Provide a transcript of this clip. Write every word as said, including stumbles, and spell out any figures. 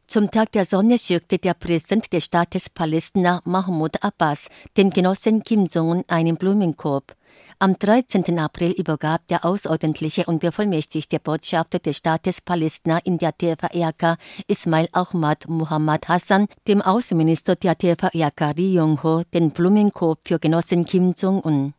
Zum Tag der Sonne schickte der Präsident des Staates Palästina Mahmoud Abbas dem Genossen Kim Jong-un einen Blumenkorb. Am dreizehnten April übergab der außerordentliche und bevollmächtigte Botschafter des Staates Palästina in der T V R K, Ismail Ahmad Muhammad Hassan, dem Außenminister der T V R K, Ri Yong-ho, den Blumenkorb für Genossen Kim Jong-un.